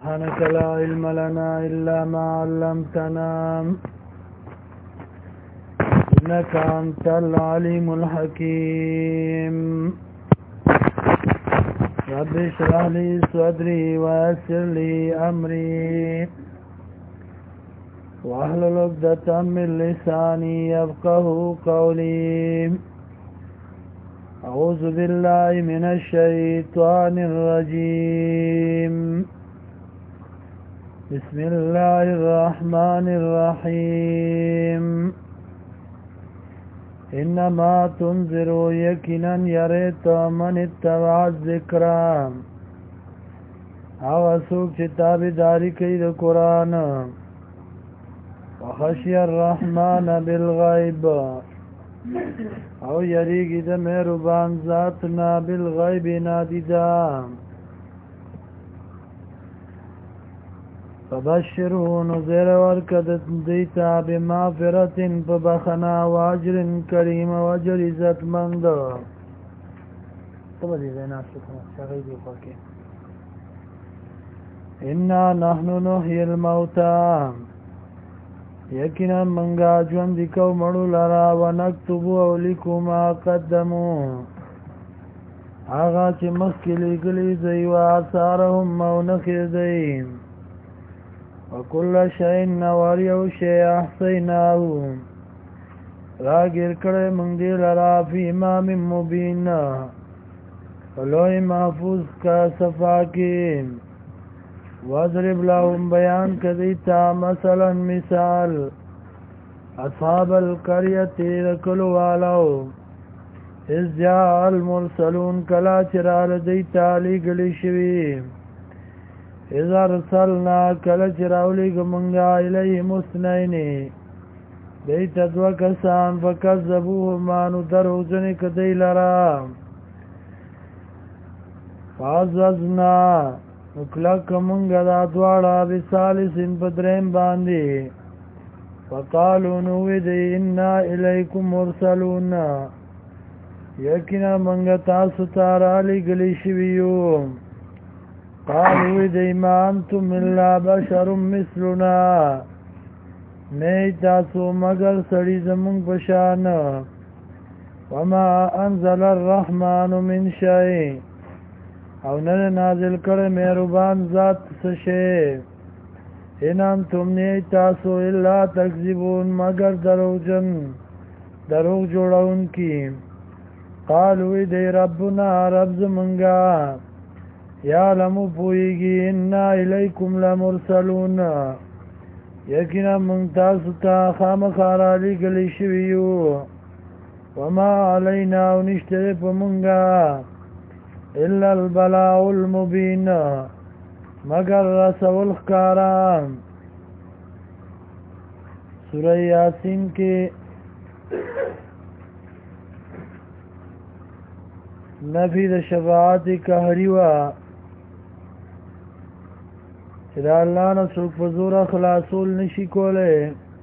سبحانك لا علم لنا إلا ما علمتنا إنك أنت العليم الحكيم رب اشرح لي صدري ويسر لي أمري واحلل عقدة من لساني يفقهوا قولي أعوذ بالله من الشيطان الرجيم بسم الله الرحمن الرحيم إنما تنذر يقينا يريت من اتبع الذكرى او سوق چې تابعداري کوي د قرآن وخشي الرحمن بالغیب او یریږي د مهربان ذاتنا بالغیب نادیدا فبشره نذر ورکد دیتا بمغفرت فبخنا واجر کریم واجر عزت مند تبدی دینا شکر شغی دی خوکی انا نحن نحيي الموتى یقینا منگا ژوند کو مړو لرا ونكتب اولیکو ما قدمو هغه چې مخکې لګلې دی او آثارهم مونخې دی وكل شيء نواري او شيء احصيناه راګر کړه مونږ دې لرا فی امام مبین ولوی محفوظ کا صفا کې واضرب لهم بیان کدیتا مثلا مثال اصحاب القرية رکلو والو اذ جاء المرسلون کلا چرال دیتا لگلی شوی اذا رسلنا کلا چراولی گمنگا الیهم اثنین دیتا دو کسان فکذبوه مانو دروزن کدی لرا فعززنا نکلک منگا دا دوارا بسالسن پدرین باندی فقالو نوی دی انا الیکم مرسلون یقینا منگا تاسو تارالی گلی شویو قالو دی ما انتم الا بشر مثلنا نی تاسو مگر سڑی زمون پشان وما انزل الرحمن من شئی او نه نازل کړه مهربان ذات سشه ان انتم نه تاسو الا تکذبون مگر دروغ جوړون کی قالوا دی ربنا رب زمنگا یا لمو پویږي ان الیکم لمرسلون یقینا من تاسو ته خامخارا لګلی شویو وما علینا ونشتره پمنگا الا البلاء المبين مگر رسول خکاران سورہ یاسین کے نفی د شفاعت قهری وا چې دا الله نه څوک په زور خلاصول نشي کوله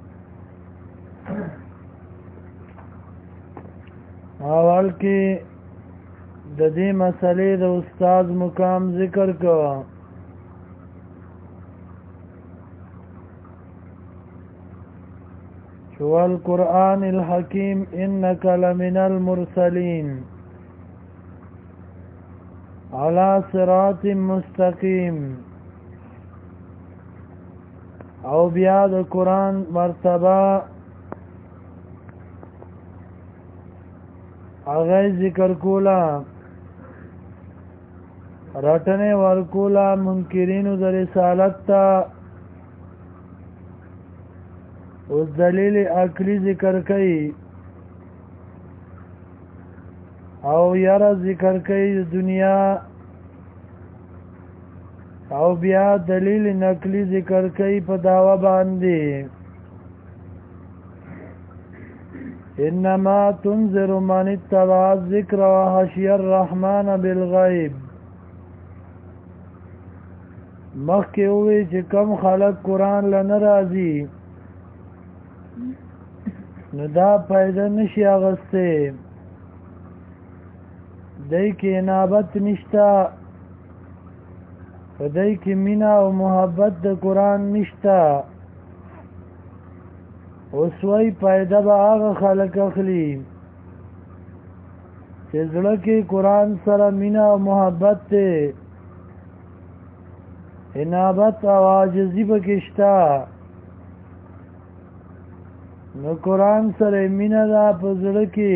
اول کې د دې مسلې د استاد مقام ذکر کوا شو القرآن الحکیم انک لمن المرسلین علی صراط مستقیم او بیا د قرآن مرتبه هغه ذکر کولا رټنه ورکولا منکرینو د رسالت ته او دلیل عقلی ذکر کړي او یاره ذکر کړي دنیا او بیا دلیل نقلی ذکر کړي په داوا باندې انما تنذر من اتبع الذکر وخشی الرحمن بالغیب مخکې وی چې کم خلق قرآن لنرازی نو دا پیدا نشي اغسته دای کې انابت نشتا په دې کې مینا او محبت د قران نشتا اوس وای پیدا به هغه خلک اخلي چې زړه کې قران سره مینا او محبت ته انابت او عاجزی بکشتا نو قرآن سره مینه دا په زړه کې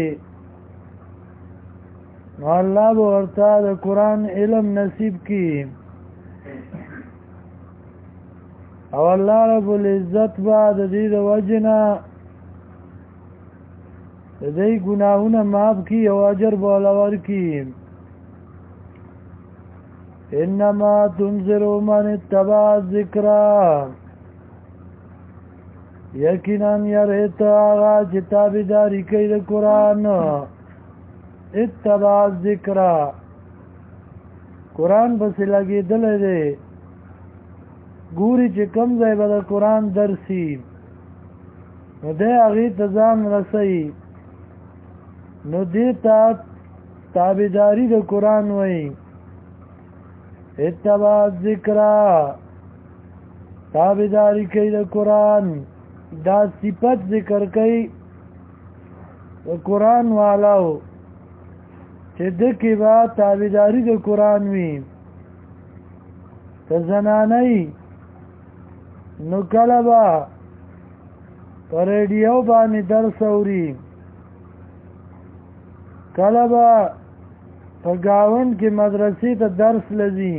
نو الله به ورته د قرآن علم نصیب کی او الله رب العزت به د دې د وجنه د دې ګناهونه معاف کی او اجر به ورکړي انما تنذر من اتبع الذکر یقینا یریتا آغا چې تابعداري کوي د قرآن اتبع الذکر قرآن بس لګېدلی دی ګوري چې کوم ځای به د قرآن درسي نو دی هغې ته ځان رسوي نو دې ته تابعداري د قرآن وایي اتبع الذکر تابعداري کوي د قرآن دا صفت ذکر کوي د قرآن والاو چې دکې به تابعداري د قرآن وي که زنانۍ نو کله به په ریډیو باندې درس اوري کله به په ګاونډ کې مدرسې ته درس لځي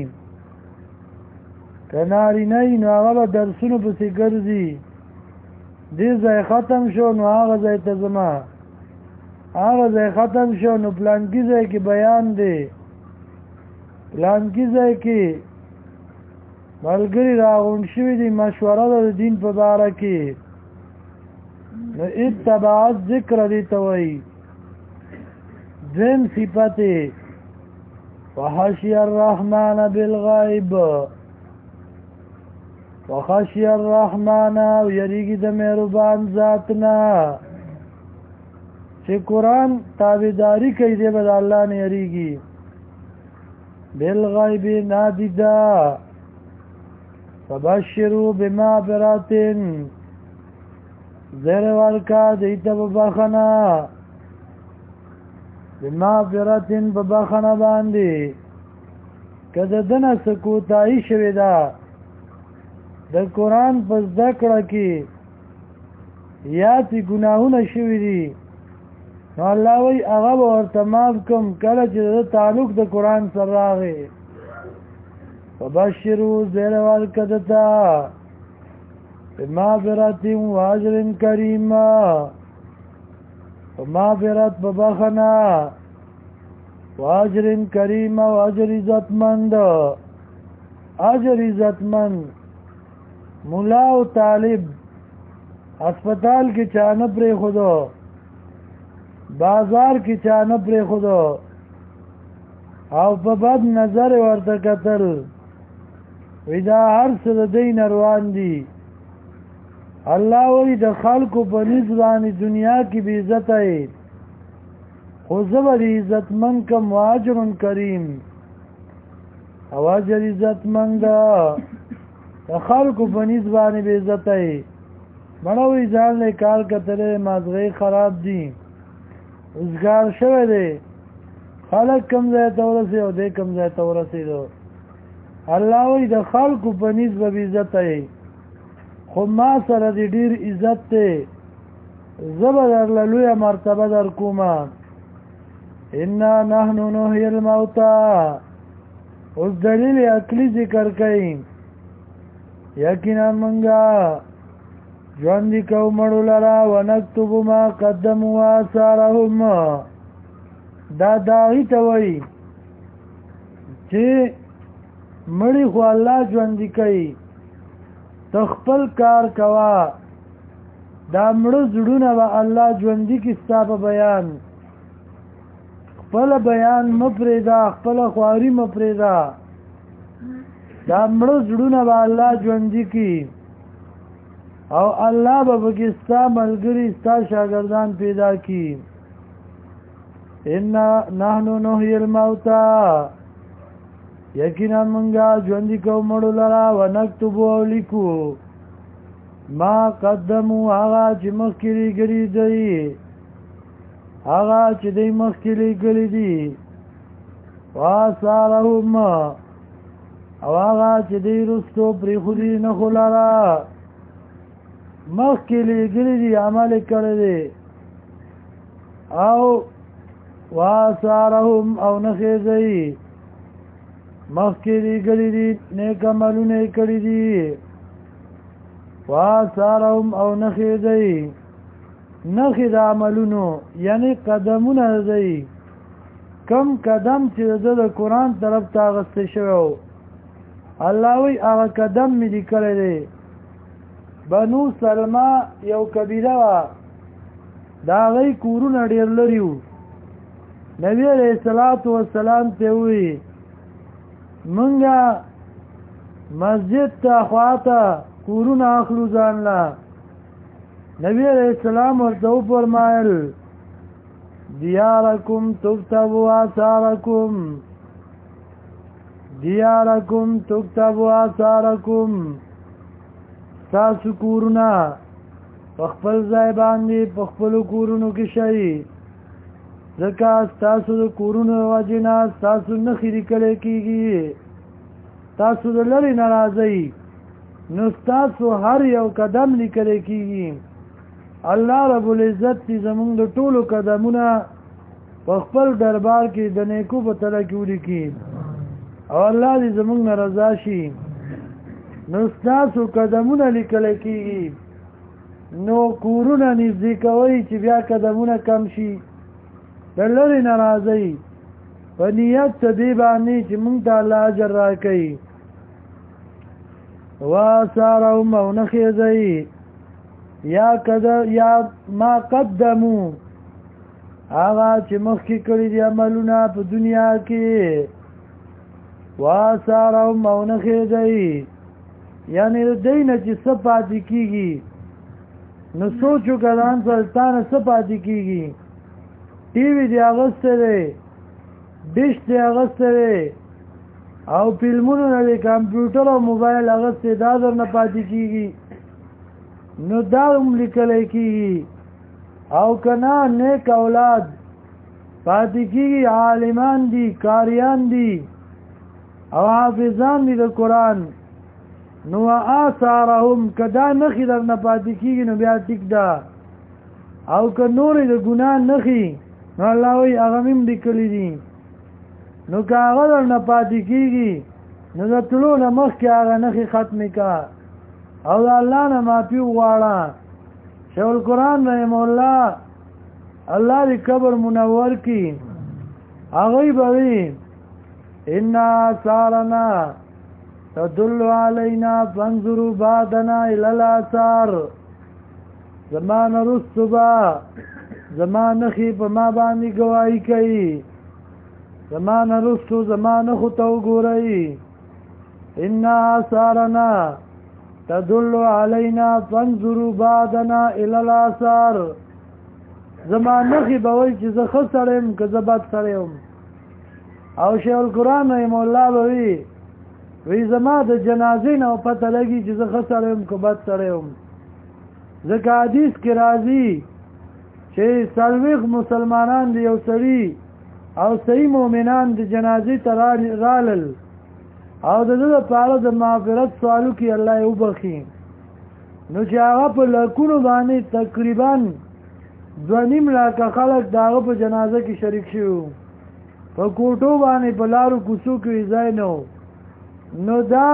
که نارینه وي نو هغه به درسونو پسې ګرځي دې ځای ختم شو نو هغه ځای ته ځمه هغه ځای ختم شو نو پلانکي ځای کې بیان دی پلانکي ځای کې ملګري راغونډ شوي دي مشوره ده د دین په باره کې نو اتبع الذکر دې ته وایي دویم صفت وخشی الرحمن بالغیب وخشی الرحمن او یریگی د مهربان ذاتنا چې قرآن تابعداري کوي دی به د الله نه یریږي بالغیب نادیدا فبشروا بمغفرة زیر ورکا دیتا ببخنا بمغفرة ببخنا باندی که د دنه سکوتایی شوی ده د قرآن په زده کړه کې یا چې ګناهونه شوي دي نو الله وایي هغه به ورته معاف کړم کله چې د تعلق د قرآن سره راغی فبشروا زیر ورکه دته بمغفرة واجر کریم مغفرت ببخنا واجر کریم و اجر عزتمند اجر عزتمند مولا و طالب اسپتال کی چانه پرې خودو بازار کی چانه پرې خودو او په بد نظر ورته کتل ودا هر څه د دین روان دي الله وی د خلکو په نسبانه دنیا کې به عزت ای خو زبر عزتمن کم واجر کریم اواجر عزتمند د خلکو په نسبانه به عزت ای مړوي ځان له کار کتره مازغې خراب دي روزګار شوه دی خلک کم ځای ته ورسي او دې کم ځای ته ورسېدو الله وی د خلکو په نسبت به عزت ای خو ما سره دی ډیر عزت ته زبر لوی مرتبه در کومه انا نحن نحيي الموتى اوس دلیل عقلی ذکر کئ یقینا منګه ژوند کو مړو لرا ونكتب ما قدموا واثارهم دا داغی ته وای چې مړی خو الله ژوند کوي تخپل کار کوا دا مړو زړونه به الله ژوندۍ کی ستاسو بیان خپل بیان مپریدا خپل خواري مپریدا دا مړو زړونه به الله ژوندۍ کی او الله به بګستا ملګری ستا شاګردان پیدا کی ان نحنو نحيي الموتى یقینا منگا ژوندي کو مړو لرا ونکتب او لیکو ما قدمو هغه چې مخکې لېږلي دی هغه چې دی مخکې لېږلي دي واثارهم او هغه چې دی رستو پرېښودي نښو لره مخکې لېږلي دي عمل یې کړی دی او واثارهم او نښې دی مخکې لېږلي دي نیک عملونه یې کړي دي واثارهم او نښې دی نښې د عملونو یعنی قدمونه دی کم قدم چې د قرآن طرف ته اغستی شوی الله وی هغه قدم مې لیکلی دی بنو سلمه یو قبیله وه د هغوی کورونه ډېر لرې وو نبي علیه الصلاة والسلام ته ووی مونږه مسجد ته خواته کورونه اخلو ځان له نبی علیہ السلام ورته وفرمایل دیارکم تکتب آثارکم دیارکم تکتب آثارکم ستاسو کورونه په خپل ځای باندې په خپلو کورونو کې شئ ځکه ستاسو د کورونو وجې نه ستاسو نښې لیکلی کېږي تاسو د لرې نه راځئ نو ستاسو هر یو قدم لیکلی کېږي الله رب العزت دې زمونږ د ټولو قدمونه په خپل دربار کې د نیکو په تله کې ولیکي او الله دې زمونږ نه رضا شي نو ستاسو قدمونه لیکلی کېږي نو کورونه نږدې کوئ چې بیا قدمونه کم شي د لرې نه راځئ په نیت څه دې باندې چې مونږ ته الله اجر راکوي واثارهم او نښې دی یا ما قدمو هغه چې مخکې کړي دي عملونه په دنیا کې واثارهم او نښې دی یعنې د دی نه چې څه پاتې کېږي نو سوچ وکړه ځان سره تا نه څه پاتې کېږي ټي وي دې اغوستی دی ډش دې اغوستی دی او فلمونو نه د کمپیوټر او موبایل اغوستی دا در نه پاتې کېږي نو دا هم لیکلی کېږي او که نه نیک اولاد پاتې کېږي عالمان دي قاریان دي او حافظان دي د قرآن نو آثارهم که دا نښې در نه پاتې کېږي نو بیا ټیک ده او که نورې د ګناه نښې نو الله وایي هغه مې هم لیکلي دي نو که هغه در نه پاتې کېږي نو د تلو نه مخکې هغه نښې ختمې که او د الله نه معافي وغواړه شیخ القرآن رحم الله الله دې قبر منور کړي هغوی به وي ان آثارنا تدل علینا فانظروا بعدنا الی الاثار زمان رستو با زمان نخی پا ما باندی گواهی کئی زمان رستو زمان نخو تو گورئی انا آثارنا تدل علینا فانظروا بعدنا الی الاثار زمان نخی بوئی چی زه خسرم که زه بد سرم او شیخ القرآن رحم الله بوئی وی زما د جنازې نه پته لګي چې زه ښه سړی یم که بد سړی یم ځکه حدیث کې راځي چې څلوېښت مسلمانان د یو سړي او صحیح مؤمنان د جنازې ته رالل او د ده دپاره د مغفرت سوالو کې الله یې وبخي نو چې هغه په لکونو باندې تقریبا 2.5 لاکه خلک د هغه په جنازه کې شریک شوي په کوټو باندې په لارو کوڅو کې ځای نه و نو دا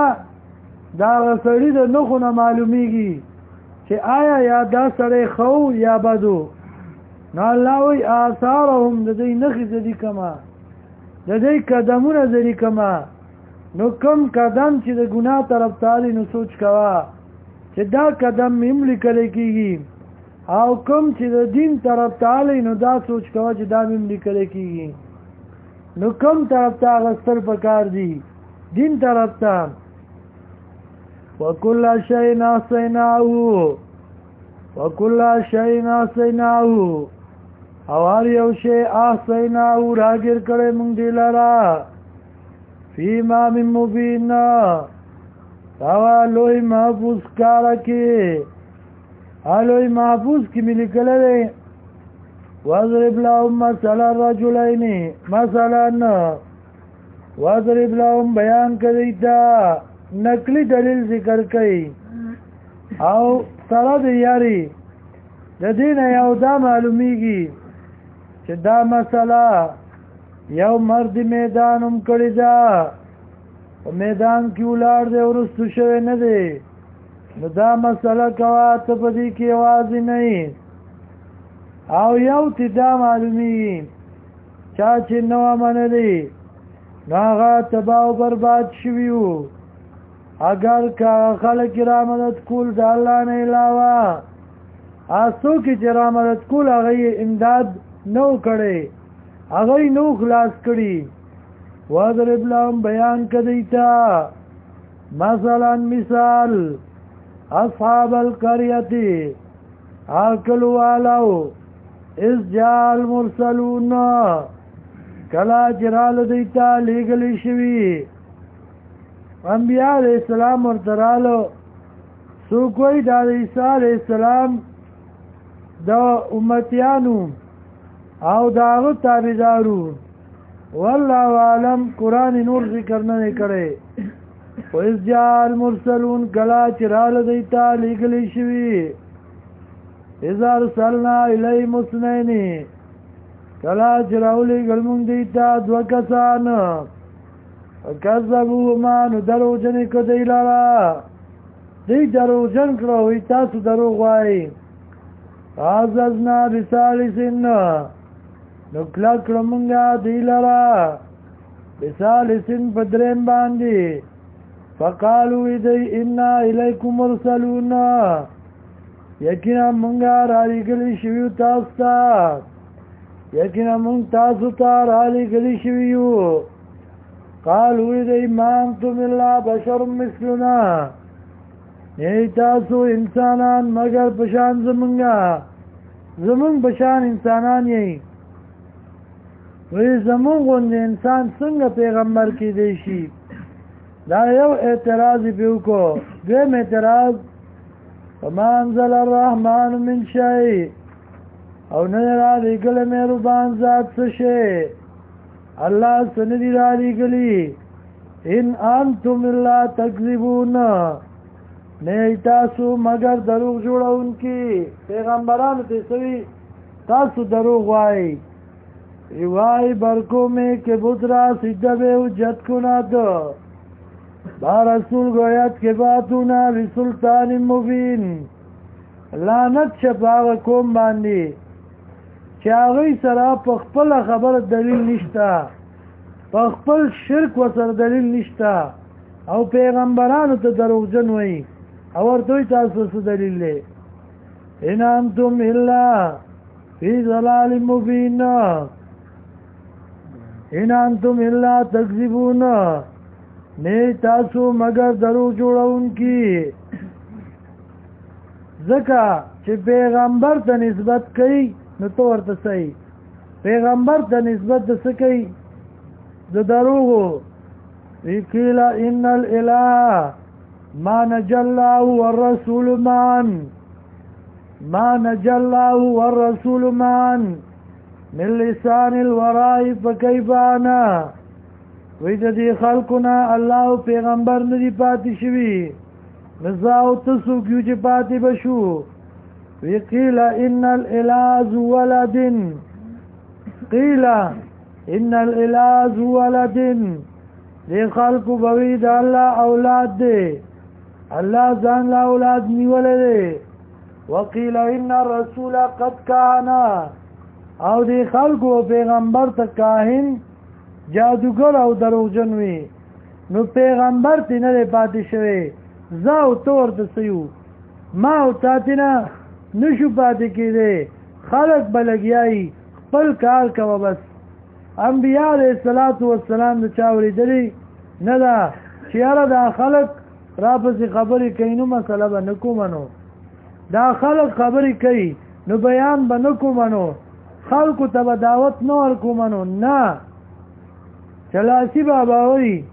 سړی د نخو نه معلومیږي چې آیا یا دا سړی خو یا بدو نو الله وی آثارهم د دې نخې زدي کما د دې قدمونه زدي کما نو کم قدم چې د ګناه طرف تالی نو سوچ کوا چې دا قدم مم لیکل کېږي او کم چې د دین طرف تالی نو دا سوچ کوا چې دا مم لیکل کېږي نو کم طرف ته غستر پکار دي دین طرف ته وکل شیء ناسیناه او هر یو شی احسیناه راګر کړي مونږ دی لرا فی امام مبین سوا لوی محفوظ کارا کی لوی محفوظ کی ملی کلے وَاضْرِبْ لَهُمْ مَثَلَ الرَّجُلَيْنِ مثلا وَاضْرِبْ لَهُمْ بیان کریتا نقلی دلیل ذکر کئی او سرد یاری د دین یو دا معلومیږي چې دا مسله یو مرد میدانم کړی دا میدان کې ولار دی ورستو شوی نه دی نو دا مسله کوا ته په دې کې आवाज نه او یو تی دا معلومیږي چا چې نو منلی نو هغه تباہ و برباد شویو اگر کا خلق را مدد کول د الله نه علاوه آسو کی چرا مدد کول هغه امداد نو کړي هغه نو خلاص کړي وَاضْرِبْ لَهُمْ بیان کدیتا مثلا مثال اصحاب القرية آکلو آلاو اس جاء المرسلون کلا جرال دیتا لیگلی شوی انبیاء علیہ السلام ورطرالو سو کوئی دا عیسیٰ علیہ السلام دا امتیانو او داغو تابدارو واللہ عالم قرآن نور ذکر نہ کرے وَإِذْ جَاءَ الْمُرْسَلُونَ کلا چرال دیتا لیگلی شوی اِذَا ارْسَلْنَا إِلَيْهِمُ اثْنَيْنِ کلا چراولی گلمون دیتا دو کسان کذبوهما نو درو جن کدی لارا دی درو جن کړو وی تاسو درو غوای عززنا بثالثن نو کلا کړمږه دی لارا بثالثن بدرم باندې فقالوا دی انا الیکم مرسلون یقینا مونږه را لګلی شویو تاسو ته یقینا مونږ تاسو ته را لګلی شویو قالوا دی ما انتم الا بشر مثلنا ای تاسو انسانان مگر پشان زمونږه زمونږ پشان انسانان یې وی زمونږ غوندې انسان څنګه پیغمبر کېدی شي دا یو اعتراض پیو کو دویم اعتراض وما انزل الرحمن من شيء او نه را لګل مهربان ذات څه شي الله سندي را لګلی ان انتم الا تکذبون نه تاسو مگر دروغ جوړونکي پیغمبرانو ته سوي تاسو دروغ وای وای برکو میں کہ بدرا سیدھا بے حجت کنا دو با رسول گویت کے باتونا بسلطان مبین لعنت شپاغ کوم باندی چاغی سرا پخپل خبر دلیل نشتا پخپل شرک و سر دلیل نشتا او پیغمبرانو ته دروغجن وای او ورته تاسو څه دلیل لې ان انتم الا فی ضلال مبین ان انتم الا تکذبون نه تاسو مگر درو جوړونکي ځکه چې پیغمبر ته نسبت کوي نو تو ورته صحیح پیغمبر ته نسبت د څه کوي د دروغو وکیل ان الاله ما نجلاه والرسول معا ما نجلاه والرسول معا من لسان الوراء فكيف انا وید دی خلقنا الله پیغمبر ندی پاتې شوی نزاو تسو کیو چې پاتې بشو وقیل ان الاله ولد قیل ان الاله ولد دی خلق بوید الله اولاد دی الله ځان لا اولاد نیولې دی وقیل ان الرسول قد كان او دی خلق و پیغمبر ته کاهن جادوگر او دروغجن وي نو پیغمبر تی نه پاتې شوی زاو تور د سيو ما او تاتینا نشو پاتې کېده خلق بلګیای خپل کار کوي بس انبیاء علیہ الصلوۃ والسلام د چاوري دلی نه دا چیرې دا خلق را پسې خبرې کوي نو مسله به نکو منو دا خلق خبرې کوي نو بیان به نکو منو خلق ته دعوت نو ورکو منو نه چلاسی بابا وی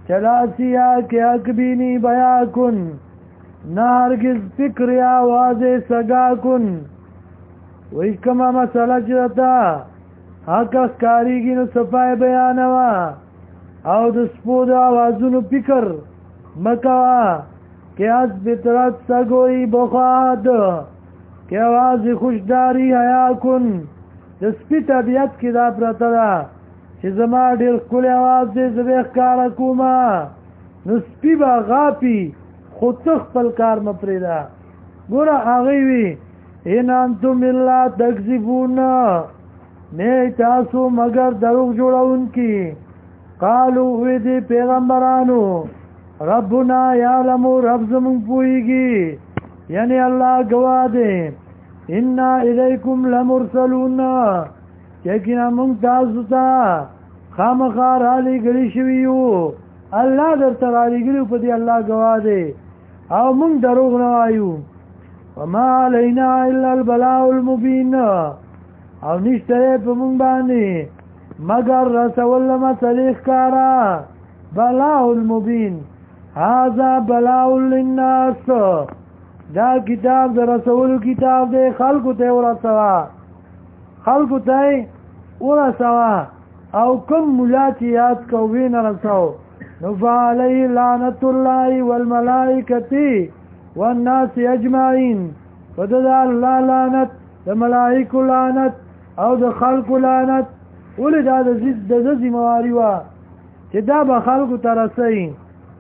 چلاسیا کے حق بینی بیا کن نارگز فکر یا واضح سگا کن وی کما مسئلہ چرتا حق اسکاریگی نو صفای بیانوا او د سپود آوازونو فکر مکوا کہ از بطرت سگوئی بخواد کہ آواز خوشداری حیا کن د سپی طبیعت کی دا پرتا دا چې زما ډیر ښکلی آواز دی زه به ښکاره کومه نو سپي به غاپي خو ته خپل کار مه پرېږده ګوره هغوی وي ان انتم الا تکذبون نه تاسو مگر دروغ جوړونکي قالو وی دی پیغمبرانو ربنا یعلم رب زمون پوهیږي یعنی الله گواه دی انا الیکم لمرسلون یقینا مونږ تاسو ته خامخا رالیږلي شوي یو الله درته رالیږلي په دې الله گواه دی او مونږ دروغ نه وایو وما علینا الا البلاء المبین او نشته په مونږ باندې مگر رسول مسلې ښکارا بلاء المبین هذا بلاء للناس دا کتاب د رسول کتاب دی خلقو ته ورسوا خلقو ته ورسوا او کم ملا چې یاد کوي نه رسو نو فعلی لعنت الله والملائکه والناس اجمعین فدد الله لعنت د ملائکه لعنت او د خلق لعنت ولې دا د ذمہواری وا چې دا به خلقو ته رسي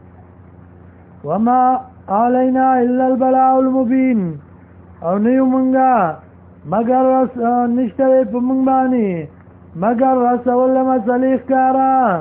وما علینا الا البلاء المبین او نیو منگا مگر نشتره پا منگ بانی مگر رسول مسلیخ کارا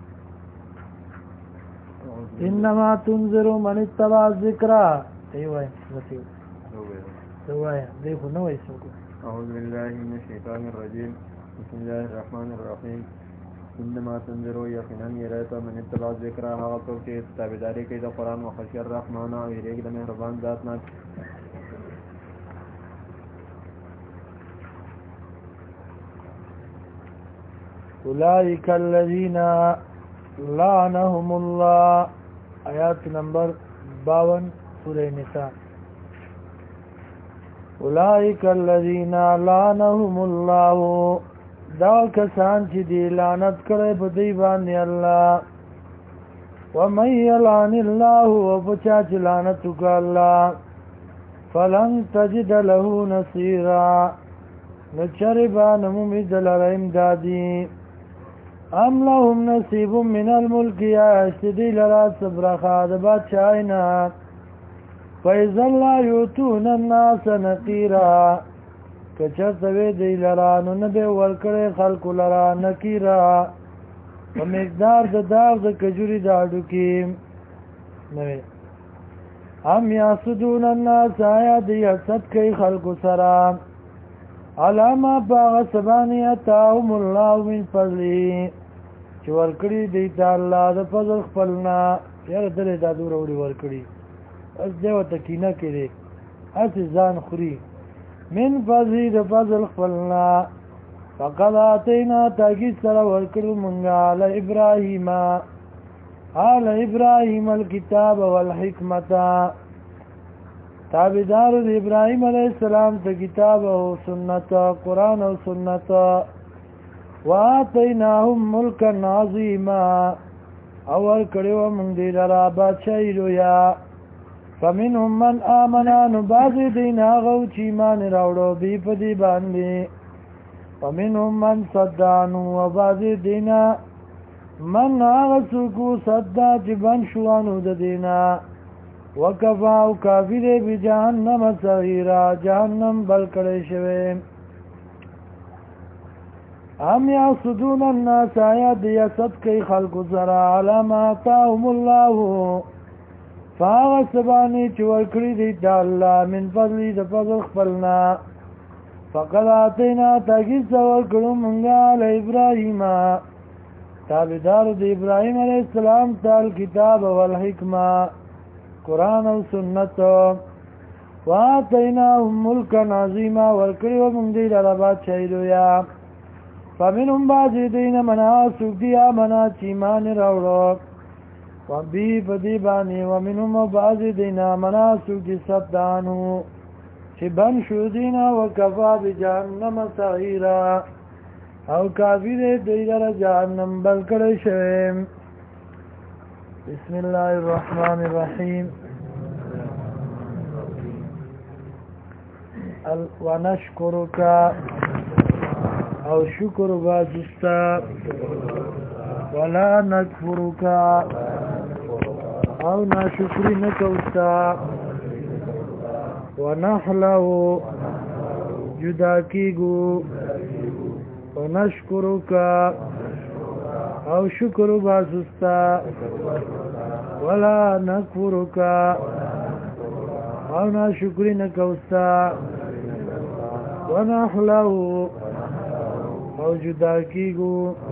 انما تنظرو من اتبع ذکرہ ایوائی نسیو سوائی دیکھو نوائی سوکو اعوذ باللہ من الشیطان الرجیم بسم اللہ الرحمن الرحیم انما تنظروا یقینا یریتا من اتباع ذکر هغه څوک چې تابعداري کوي د قرآن او خشیت الرحمن او یریږي د مهربان ذات نه اولئک الذین لعنهم الله آیات نمبر 52 سورہ نساء اولئک الذین لعنهم الله دا کسان چې دی لعنت کړي په دی باندې الله ومن يلعن الله وبچا چې لعنت وکړه الله فلن تجد له نصيرا نچربا نمومید لرهم دادی ام لهم نصیب من الملک یا اشتدی لرا صبرخا د بادشاہینا فإذا لا يؤتون الناس نقیرا کچر سوی دی لرانو نبی ورکڑی خلق لرا نکیرا و مقدار د داغ د کجوری داڑو کیم نوی ام یاسدون الناس آیا دی حسد کئی خلق سرا علامہ باغ سبانی اتاهم اللہ من فضلی چه ورکڑی دیتا اللہ د فضل خپلنا یار دلی دا دور اوڑی ورکڑی اس دیو تکینه کری اسی زان خوری من فضلی د فضل خپلنا فقد آتینا تاکی سر ورکڑو منگا آل ابراہیم الكتاب والحکمتا تابدار د ابراہیم علیہ السلام تا کتاب و سنت قرآن و سنت وآتیناهم ملکا عظیما اور کڑیو من دی لرا بادشاہی رویا فمنهم من آمنان بعضی دین آغو چیمان راوڑو بی پدی باندی ومنهم من صدانو و بعضی دین من آغسوکو صدا چبن شوانو دا دینا وکفاو کافی دے بی جہنم صغیرہ جہنم بلکڑے شویم ام یاسدون الناس آیا دیا صدقی خلق سرا علامہ آتاهم اللہ فاغ سبانی چور کری دیتا اللہ من فضلی دا فضل خپلنا فقد آتینا تاکیز سور کرو منگا علی ابراہیم تابدار دا ابراہیم علیہ السلام تال کتاب والحکمہ قرآن و سنت وآتیناهم ملکا عظیما ورکری و منگی لربات شہیدو یا فمنهم بعضی دین منا سکدیا منا چیمان روڑو وبی پدی بانی ومنهم بعض دینا مناسو کی ستانو چی بن شو دینا وکفا بجہنم سعیرا او کافی دے دیگر جہنم بلکڑ شویم. بسم اللہ الرحمن الرحیم. ونشکرک او شکر بازستا ولا نکفرک او ناشکری نکوستا ونحلو جدا کیگو ونشکرک او شکر بازستا ولا نکفرک او ناشکری نکوستا ونحلو او جدا کیگو